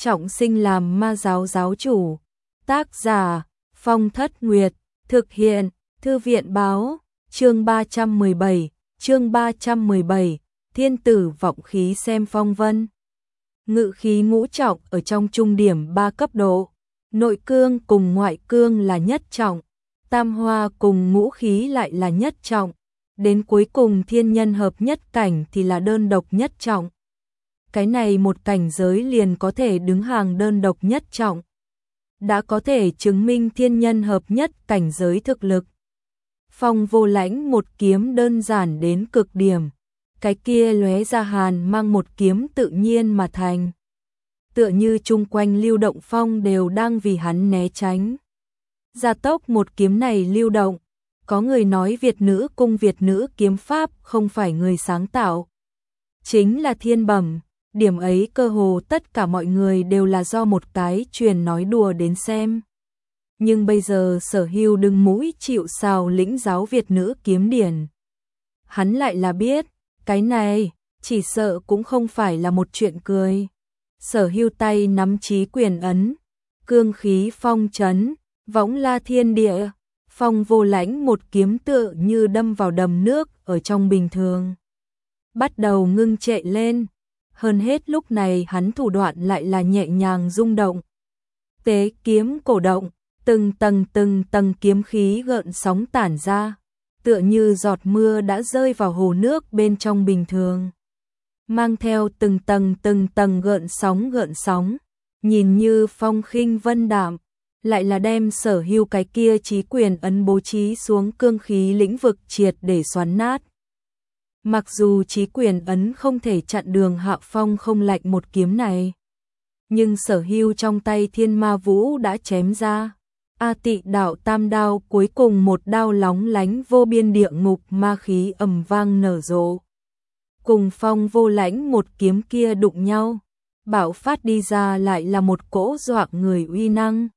trọng sinh làm ma giáo giáo chủ. Tác giả Phong Thất Nguyệt, thực hiện Thư viện báo, chương 317, thiên tử vọng khí xem phong vân. Ngự khí ngũ trọng ở trong trung điểm 3 cấp độ, nội cương cùng ngoại cương là nhất trọng, tam hoa cùng ngũ khí lại là nhất trọng, đến cuối cùng thiên nhân hợp nhất cảnh thì là đơn độc nhất trọng. Cái này một cảnh giới liền có thể đứng hàng đơn độc nhất trọng, đã có thể chứng minh thiên nhân hợp nhất cảnh giới thực lực. Phong Vô Lãnh một kiếm đơn giản đến cực điểm, cái kia lóe ra hàn mang một kiếm tự nhiên mà thành. Tựa như chung quanh lưu động phong đều đang vì hắn né tránh. Gia tốc một kiếm này lưu động, có người nói Việt nữ kiếm pháp không phải người sáng tạo, chính là thiên bẩm. Điểm ấy cơ hồ tất cả mọi người đều là do một cái truyền nói đùa đến xem. Nhưng bây giờ Sở Hưu đứng mũi chịu sào lĩnh giáo Việt nữ kiếm điển. Hắn lại là biết, cái này, chỉ sợ cũng không phải là một chuyện cười. Sở Hưu tay nắm chí quyền ấn, cương khí phong chấn, võng la thiên địa, Phong Vô Lãnh một kiếm tựa như đâm vào đầm nước ở trong bình thường. Bắt đầu ngưng trệ lên. Hơn hết lúc này hắn thủ đoạn lại là nhẹ nhàng rung động. Tế kiếm cổ động, từng tầng kiếm khí gợn sóng tản ra, tựa như giọt mưa đã rơi vào hồ nước bên trong bình thường. Mang theo từng tầng gợn sóng, nhìn như phong khinh vân đạm, lại là đem Sở Hưu cái kia chí quyền ấn bố trí xuống cương khí lĩnh vực triệt để xoắn nát. Mặc dù chí quyền ấn không thể chặn đường Hạ Phong không lạnh một kiếm này, nhưng Sở Hưu trong tay thiên ma vũ đã chém ra. A Tị đạo tam đao, cuối cùng một đao lóng lánh vô biên địa ngục ma khí ầm vang nở rộ. Cùng Phong Vô Lãnh một kiếm kia đụng nhau, bạo phát đi ra lại là một cỗ dọa người uy năng.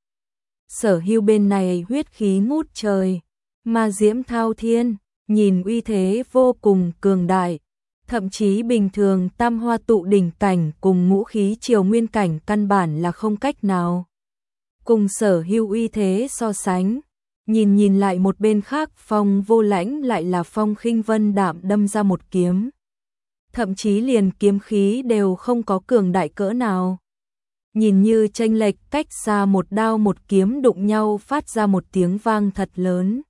Sở Hưu bên này huyết khí ngút trời, ma diễm thao thiên, nhìn uy thế vô cùng cường đại, thậm chí bình thường tam hoa tụ đỉnh cảnh cùng ngũ khí triều nguyên cảnh căn bản là không cách nào cùng Sở Hưu uy thế so sánh. Nhìn lại một bên khác, Phong Vô Lãnh lại là phong khinh vân đạm đâm ra một kiếm, thậm chí liền kiếm khí đều không có cường đại cỡ nào, nhìn như chênh lệch cách xa một đao một kiếm đụng nhau phát ra một tiếng vang thật lớn.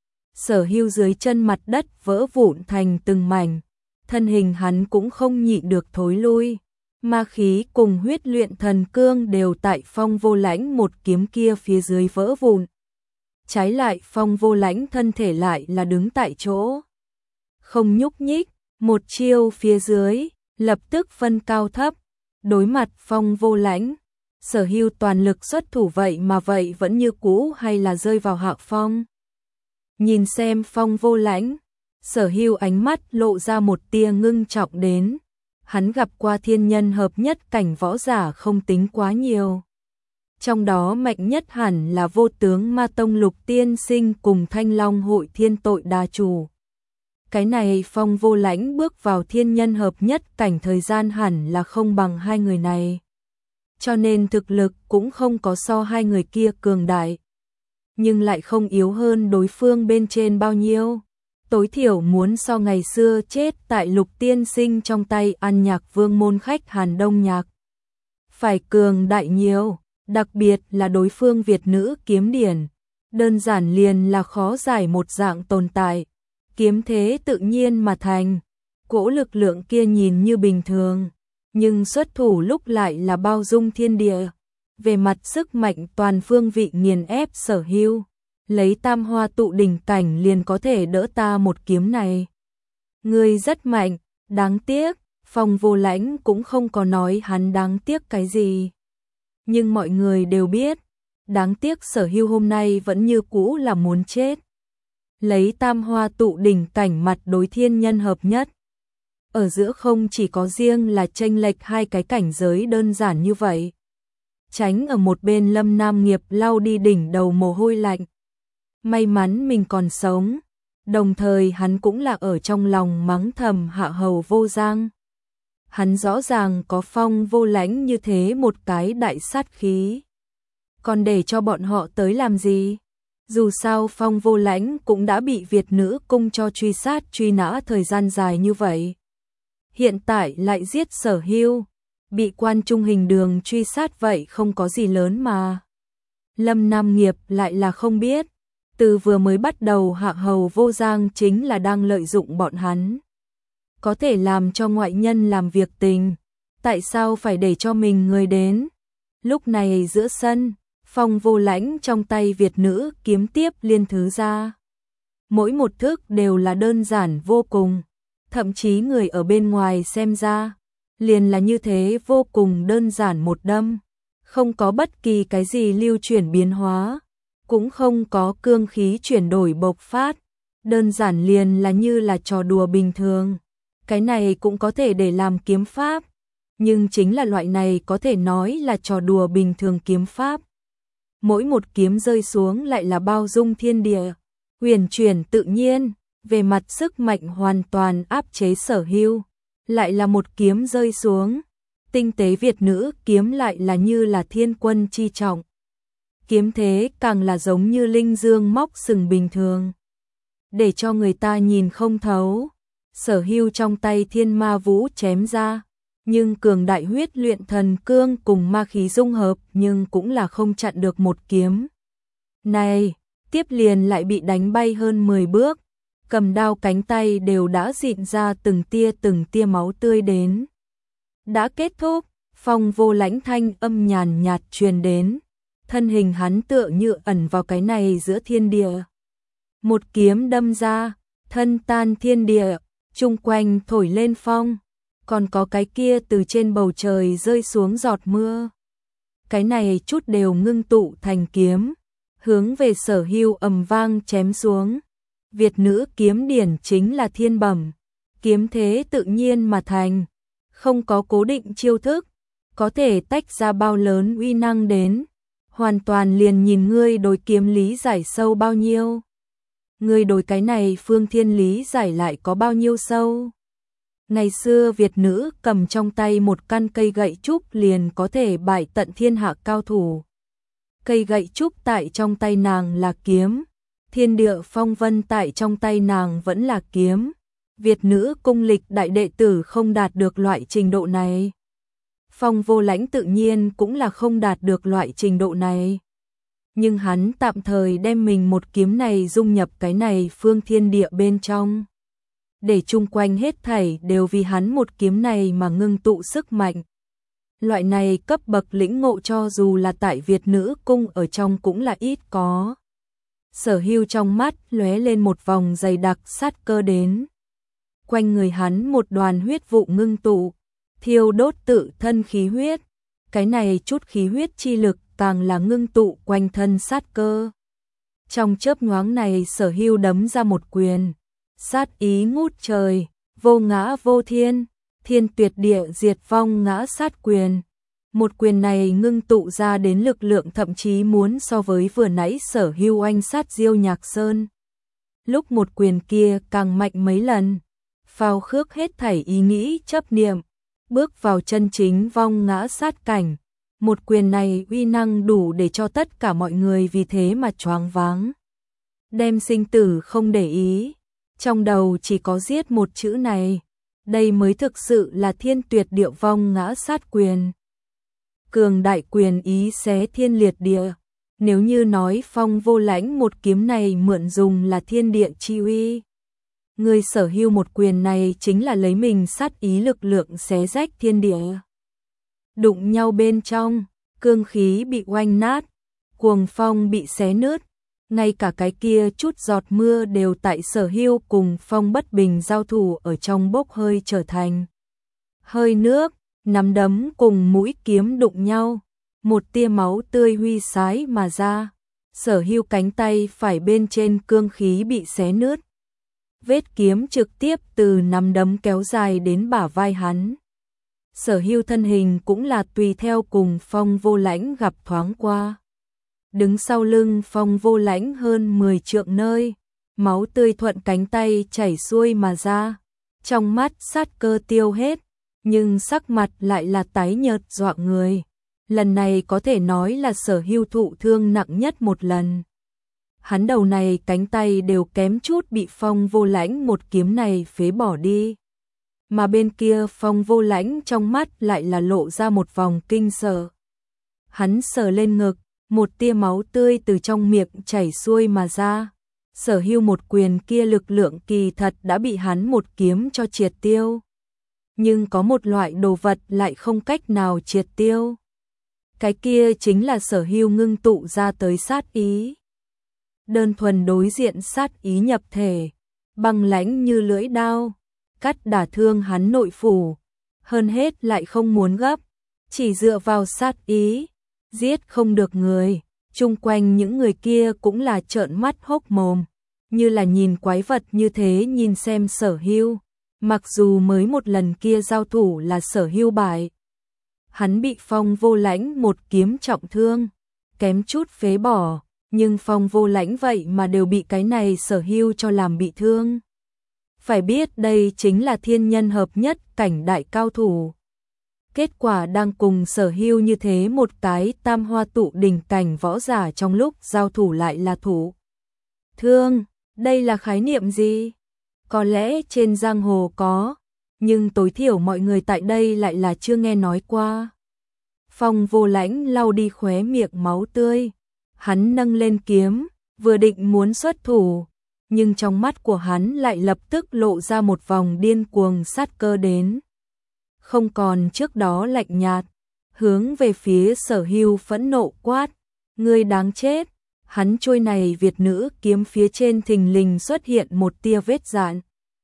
Sở Hưu dưới chân mặt đất vỡ vụn thành từng mảnh, thân hình hắn cũng không nhịn được thối lui, ma khí cùng huyết luyện thần cương đều tại Phong Vô Lãnh một kiếm kia phía dưới vỡ vụn. Trái lại Phong Vô Lãnh thân thể lại là đứng tại chỗ, không nhúc nhích, một chiêu phía dưới, lập tức phân cao thấp. Đối mặt Phong Vô Lãnh, Sở Hưu toàn lực xuất thủ vậy mà vậy vẫn như cũ hay là rơi vào hạ phong. Nhìn xem Phong Vô Lãnh, Sở Hưu ánh mắt lộ ra một tia ngưng trọng đến. Hắn gặp qua thiên nhân hợp nhất cảnh võ giả không tính quá nhiều. Trong đó mạnh nhất hẳn là Vô Tướng Ma Tông Lục Tiên Sinh cùng Thanh Long Hội Thiên Tội Đa Chủ. Cái này Phong Vô Lãnh bước vào thiên nhân hợp nhất cảnh thời gian hẳn là không bằng hai người này. Cho nên thực lực cũng không có so hai người kia cường đại, nhưng lại không yếu hơn đối phương bên trên bao nhiêu. Tối thiểu muốn so ngày xưa chết tại Lục Tiên Sinh trong tay An Nhạc Vương môn khách Hàn Đông Nhạc phải cường đại nhiều, đặc biệt là đối phương Việt nữ kiếm điển, đơn giản liền là khó giải một dạng tồn tại, kiếm thế tự nhiên mà thành. Cỗ lực lượng kia nhìn như bình thường, nhưng xuất thủ lúc lại là bao dung thiên địa, về mặt sức mạnh toàn phương vị nghiền ép Sở Hưu. Lấy tam hoa tụ đỉnh cảnh liền có thể đỡ ta một kiếm này. Ngươi rất mạnh, đáng tiếc. Phong Vô Lãnh cũng không có nói hắn đáng tiếc cái gì, nhưng mọi người đều biết, đáng tiếc Sở Hưu hôm nay vẫn như cũ là muốn chết. Lấy tam hoa tụ đỉnh cảnh mặt đối thiên nhân hợp nhất, ở giữa không chỉ có riêng là chênh lệch hai cái cảnh giới đơn giản như vậy. Tránh ở một bên Lâm Nam Nghiệp lau đi đỉnh đầu mồ hôi lạnh. May mắn mình còn sống, đồng thời hắn cũng là ở trong lòng mắng thầm Hạ Hầu Vô Giang. Hắn rõ ràng có Phong Vô Lãnh như thế một cái đại sát khí. Còn để cho bọn họ tới làm gì? Dù sao Phong Vô Lãnh cũng đã bị Việt Nữ Cung cho truy sát truy nã thời gian dài như vậy. Hiện tại lại giết Sở Hưu, bị Quan Trung Hình Đường truy sát vậy không có gì lớn mà. Lâm Nam Nghiệp lại là không biết, từ vừa mới bắt đầu Hạ Hầu Vô Giang chính là đang lợi dụng bọn hắn. Có thể làm cho ngoại nhân làm việc tình, tại sao phải để cho mình người đến? Lúc này giữa sân, Phong Vô Lãnh trong tay Việt Nữ kiếm tiếp liên thứ ra. Mỗi một thức đều là đơn giản vô cùng, thậm chí người ở bên ngoài xem ra, liền là như thế vô cùng đơn giản một đâm, không có bất kỳ cái gì lưu chuyển biến hóa, cũng không có cương khí chuyển đổi bộc phát, đơn giản liền là như là trò đùa bình thường. Cái này cũng có thể để làm kiếm pháp, nhưng chính là loại này có thể nói là trò đùa bình thường kiếm pháp. Mỗi một kiếm rơi xuống lại là bao dung thiên địa, huyền chuyển tự nhiên, về mặt sức mạnh hoàn toàn áp chế Sở Hưu. Lại là một kiếm rơi xuống, tinh tế Việt Nữ kiếm lại là như là thiên quân chi trọng. Kiếm thế càng là giống như linh dương móc sừng bình thường, để cho người ta nhìn không thấu. Sở Hưu trong tay thiên ma vũ chém ra, nhưng cường đại huyết luyện thần cương cùng ma khí dung hợp nhưng cũng là không chặn được một kiếm. Này, tiếp liền lại bị đánh bay hơn 10 bước, cầm đao cánh tay đều đã rịn ra từng tia máu tươi đến. Đã kết thúc, Phong Vô Lãnh thanh âm nhàn nhạt truyền đến, thân hình hắn tựa như ẩn vào cái này giữa thiên địa. Một kiếm đâm ra, thân tan thiên địa, chung quanh thổi lên phong, còn có cái kia từ trên bầu trời rơi xuống giọt mưa. Cái này chút đều ngưng tụ thành kiếm, hướng về Sở Hưu ầm vang chém xuống. Việt Nữ kiếm điển chính là thiên bẩm, kiếm thế tự nhiên mà thành, không có cố định chiêu thức, có thể tách ra bao lớn uy năng đến, hoàn toàn liền nhìn ngươi đối kiếm lý giải sâu bao nhiêu. Ngươi đối cái này phương thiên lý giải lại có bao nhiêu sâu. Ngày xưa Việt Nữ cầm trong tay một căn cây gậy trúc liền có thể bại tận thiên hạ cao thủ. Cây gậy trúc tại trong tay nàng là kiếm, thiên địa phong vân tại trong tay nàng vẫn là kiếm. Việt Nữ cung lịch đại đệ tử không đạt được loại trình độ này. Phong Vô Lãnh tự nhiên cũng là không đạt được loại trình độ này. Nhưng hắn tạm thời đem mình một kiếm này dung nhập cái này phương thiên địa bên trong, để chung quanh hết thảy đều vì hắn một kiếm này mà ngưng tụ sức mạnh. Loại này cấp bậc lĩnh ngộ cho dù là tại Việt Nữ cung ở trong cũng là ít có. Sở Hưu trong mắt lóe lên một vòng dày đặc sát cơ đến. Quanh người hắn một đoàn huyết vụ ngưng tụ, thiêu đốt tự thân khí huyết. Cái này chút khí huyết chi lực càng là ngưng tụ quanh thân sát cơ. Trong chớp nhoáng này Sở Hưu đấm ra một quyền, sát ý ngút trời, vô ngã vô thiên, thiên tuyệt địa diệt vong ngã sát quyền. Một quyền này ngưng tụ ra đến lực lượng thậm chí muốn so với vừa nãy Sở Hưu oanh sát Diêu Nhạc Sơn. Lúc một quyền kia càng mạnh mấy lần, phao khước hết thảy ý nghĩ chấp niệm, bước vào chân chính vong ngã sát cảnh. Một quyền này uy năng đủ để cho tất cả mọi người vì thế mà choáng váng. Đem sinh tử không để ý, trong đầu chỉ có giết một chữ này, đây mới thực sự là thiên tuyệt địa vong ngã sát quyền. Cường đại quyền ý xé thiên liệt địa, nếu như nói Phong Vô Lãnh một kiếm này mượn dùng là thiên địa chi uy. Người Sở Hưu một quyền này chính là lấy mình sát ý lực lượng xé rách thiên địa. Đụng nhau bên trong, cương khí bị oanh nát, cuồng phong bị xé nứt, ngay cả cái kia chút giọt mưa đều tại Sở Hưu cùng Phong Bất Bình giao thủ ở trong bốc hơi trở thành hơi nước, nắm đấm cùng mũi kiếm đụng nhau, một tia máu tươi huy sái mà ra. Sở Hưu cánh tay phải bên trên cương khí bị xé nứt, vết kiếm trực tiếp từ nắm đấm kéo dài đến bả vai hắn. Sở Hưu thân hình cũng là tùy theo cùng Phong Vô Lãnh gặp thoáng qua. Đứng sau lưng Phong Vô Lãnh hơn 10 trượng nơi, máu tươi thuận cánh tay chảy xuôi mà ra. Trong mắt sát cơ tiêu hết, nhưng sắc mặt lại là tái nhợt dọa người. Lần này có thể nói là Sở Hưu thụ thương nặng nhất một lần. Hắn đầu này cánh tay đều kém chút bị Phong Vô Lãnh một kiếm này phế bỏ đi. Mà bên kia Phong Vô Lãnh trong mắt lại là lộ ra một vòng kinh sợ. Hắn sờ lên ngực, một tia máu tươi từ trong miệng chảy xuôi mà ra. Sở Hưu một quyền kia lực lượng kỳ thật đã bị hắn một kiếm cho triệt tiêu. Nhưng có một loại đồ vật lại không cách nào triệt tiêu. Cái kia chính là Sở Hưu ngưng tụ ra tới sát ý. Đơn thuần đối diện sát ý nhập thể, băng lãnh như lưỡi đao, cắt đả thương hắn nội phủ, hơn hết lại không muốn gấp, chỉ dựa vào sát ý, giết không được người. Chung quanh những người kia cũng là trợn mắt hốc mồm, như là nhìn quái vật như thế nhìn xem Sở Hưu. Mặc dù mới một lần kia giao thủ là Sở Hưu bại, hắn bị Phong Vô Lãnh một kiếm trọng thương, kém chút phế bỏ, nhưng Phong Vô Lãnh vậy mà đều bị cái này Sở Hưu cho làm bị thương. Phải biết đây chính là thiên nhân hợp nhất cảnh đại cao thủ. Kết quả đang cùng Sở Hưu như thế một cái tam hoa tụ đỉnh cảnh võ giả trong lúc giao thủ lại là thủ thương, đây là khái niệm gì? Có lẽ trên giang hồ có, nhưng tối thiểu mọi người tại đây lại là chưa nghe nói qua. Phong Vô Lãnh lau đi khóe miệng máu tươi, hắn nâng lên kiếm, vừa định muốn xuất thủ, nhưng trong mắt của hắn lại lập tức lộ ra một vòng điên cuồng sát cơ đến. Không còn trước đó lạnh nhạt, hướng về phía Sở Hưu phẫn nộ quát, ngươi đáng chết. Hắn trôi này Việt nữ kiếm phía trên thình lình xuất hiện một tia vết dạn.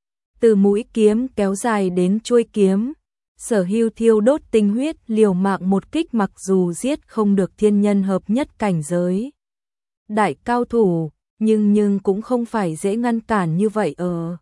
Từ mũi kiếm kéo dài đến chuôi kiếm, Sở Hưu thiêu đốt tinh huyết liều mạng một kích, mặc dù giết không được thiên nhân hợp nhất cảnh giới đại cao thủ, nhưng cũng không phải dễ ngăn cản như vậy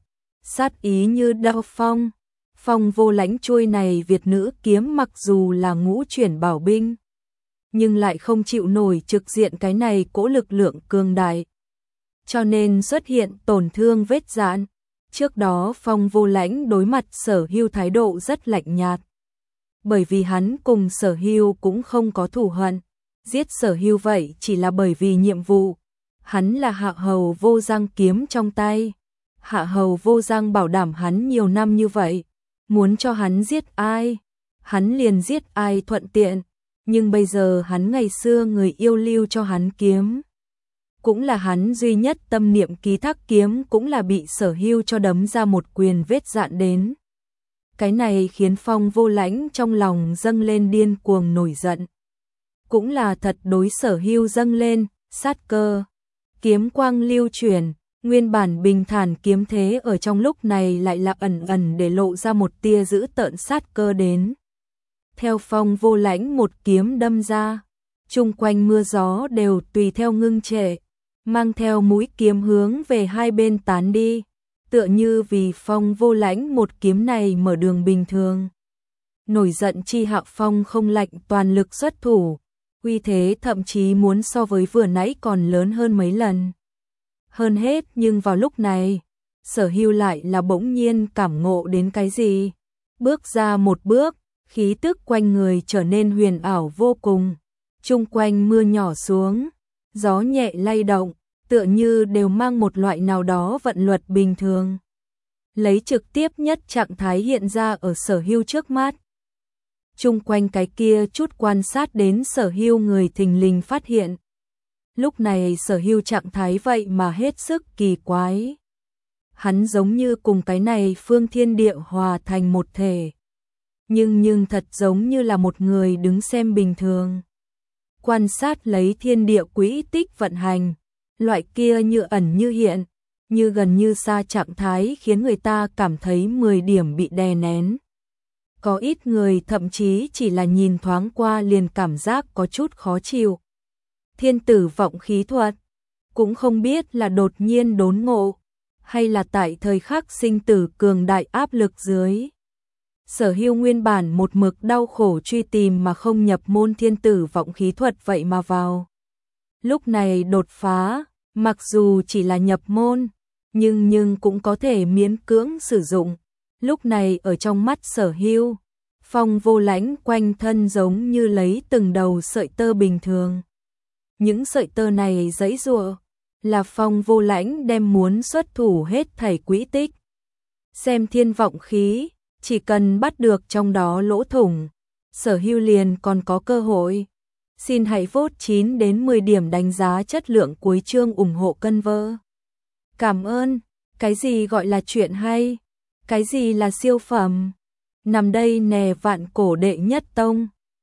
sát ý như đao phong. Phong Vô Lãnh chuôi này Việt nữ kiếm mặc dù là ngũ chuyển bảo binh, nhưng lại không chịu nổi trực diện cái này cỗ lực lượng cường đại, cho nên xuất hiện tổn thương vết dạn. Trước đó Phong Vô Lãnh đối mặt Sở Hưu thái độ rất lạnh nhạt, bởi vì hắn cùng Sở Hưu cũng không có thù hận, giết Sở Hưu vậy chỉ là bởi vì nhiệm vụ. Hắn là Hạ Hầu Vô Giang kiếm trong tay, Hạ Hầu Vô Giang bảo đảm hắn nhiều năm như vậy, muốn cho hắn giết ai, hắn liền giết ai thuận tiện. Nhưng bây giờ hắn ngày xưa người yêu lưu cho hắn kiếm, cũng là hắn duy nhất tâm niệm ký thác kiếm, cũng là bị Sở Hưu cho đấm ra một quyền vết dạn đến. Cái này khiến Phong Vô Lãnh trong lòng dâng lên điên cuồng nổi giận, cũng là thật đối Sở Hưu dâng lên sát cơ. Kiếm quang lưu chuyển, nguyên bản bình thản kiếm thế ở trong lúc này lại là ẩn ẩn để lộ ra một tia dữ tợn sát cơ đến. Theo Phong Vô Lãnh một kiếm đâm ra, chung quanh mưa gió đều tùy theo ngưng trệ, mang theo mũi kiếm hướng về hai bên tán đi, tựa như vì Phong Vô Lãnh một kiếm này mở đường bình thường. Nổi giận chi Hạ Phong không lạnh toàn lực xuất thủ, uy thế thậm chí muốn so với vừa nãy còn lớn hơn mấy lần. Hơn hết nhưng vào lúc này, Sở Hưu lại là bỗng nhiên cảm ngộ đến cái gì, bước ra một bước, khí tức quanh người trở nên huyền ảo vô cùng, chung quanh mưa nhỏ xuống, gió nhẹ lay động, tựa như đều mang một loại nào đó vận luật bình thường. Lấy trực tiếp nhất trạng thái hiện ra ở Sở Hưu trước mắt. Chung quanh cái kia chút quan sát đến Sở Hưu người thình lình phát hiện. Lúc này Sở Hưu trạng thái vậy mà hết sức kỳ quái. Hắn giống như cùng cái này phương thiên địa hòa thành một thể. Nhưng thật giống như là một người đứng xem bình thường. Quan sát lấy thiên địa quỹ tích vận hành, loại kia như ẩn như hiện, như gần như xa trạng thái khiến người ta cảm thấy 10 điểm bị đè nén. Có ít người thậm chí chỉ là nhìn thoáng qua liền cảm giác có chút khó chịu. Thiên tử vọng khí thuật, cũng không biết là đột nhiên đốn ngộ, hay là tại thời khắc sinh tử cường đại áp lực dưới. Sở Hưu nguyên bản một mực đau khổ truy tìm mà không nhập môn thiên tử vọng khí thuật vậy mà vào. Lúc này đột phá, mặc dù chỉ là nhập môn, nhưng cũng có thể miễn cưỡng sử dụng. Lúc này ở trong mắt Sở Hưu, Phong Vô Lãnh quanh thân giống như lấy từng đầu sợi tơ bình thường. Những sợi tơ này giãy giụa, là Phong Vô Lãnh đem muốn xuất thủ hết thảy quỹ tích. Xem thiên vọng khí, chỉ cần bắt được trong đó lỗ thủng, Sở Hưu liền còn có cơ hội. Xin hãy vote 9 đến 10 điểm đánh giá chất lượng cuối chương ủng hộ cân vơ. Cảm ơn. Cái gì gọi là chuyện hay? Cái gì là siêu phẩm? Nằm đây nè vạn cổ đệ nhất tông.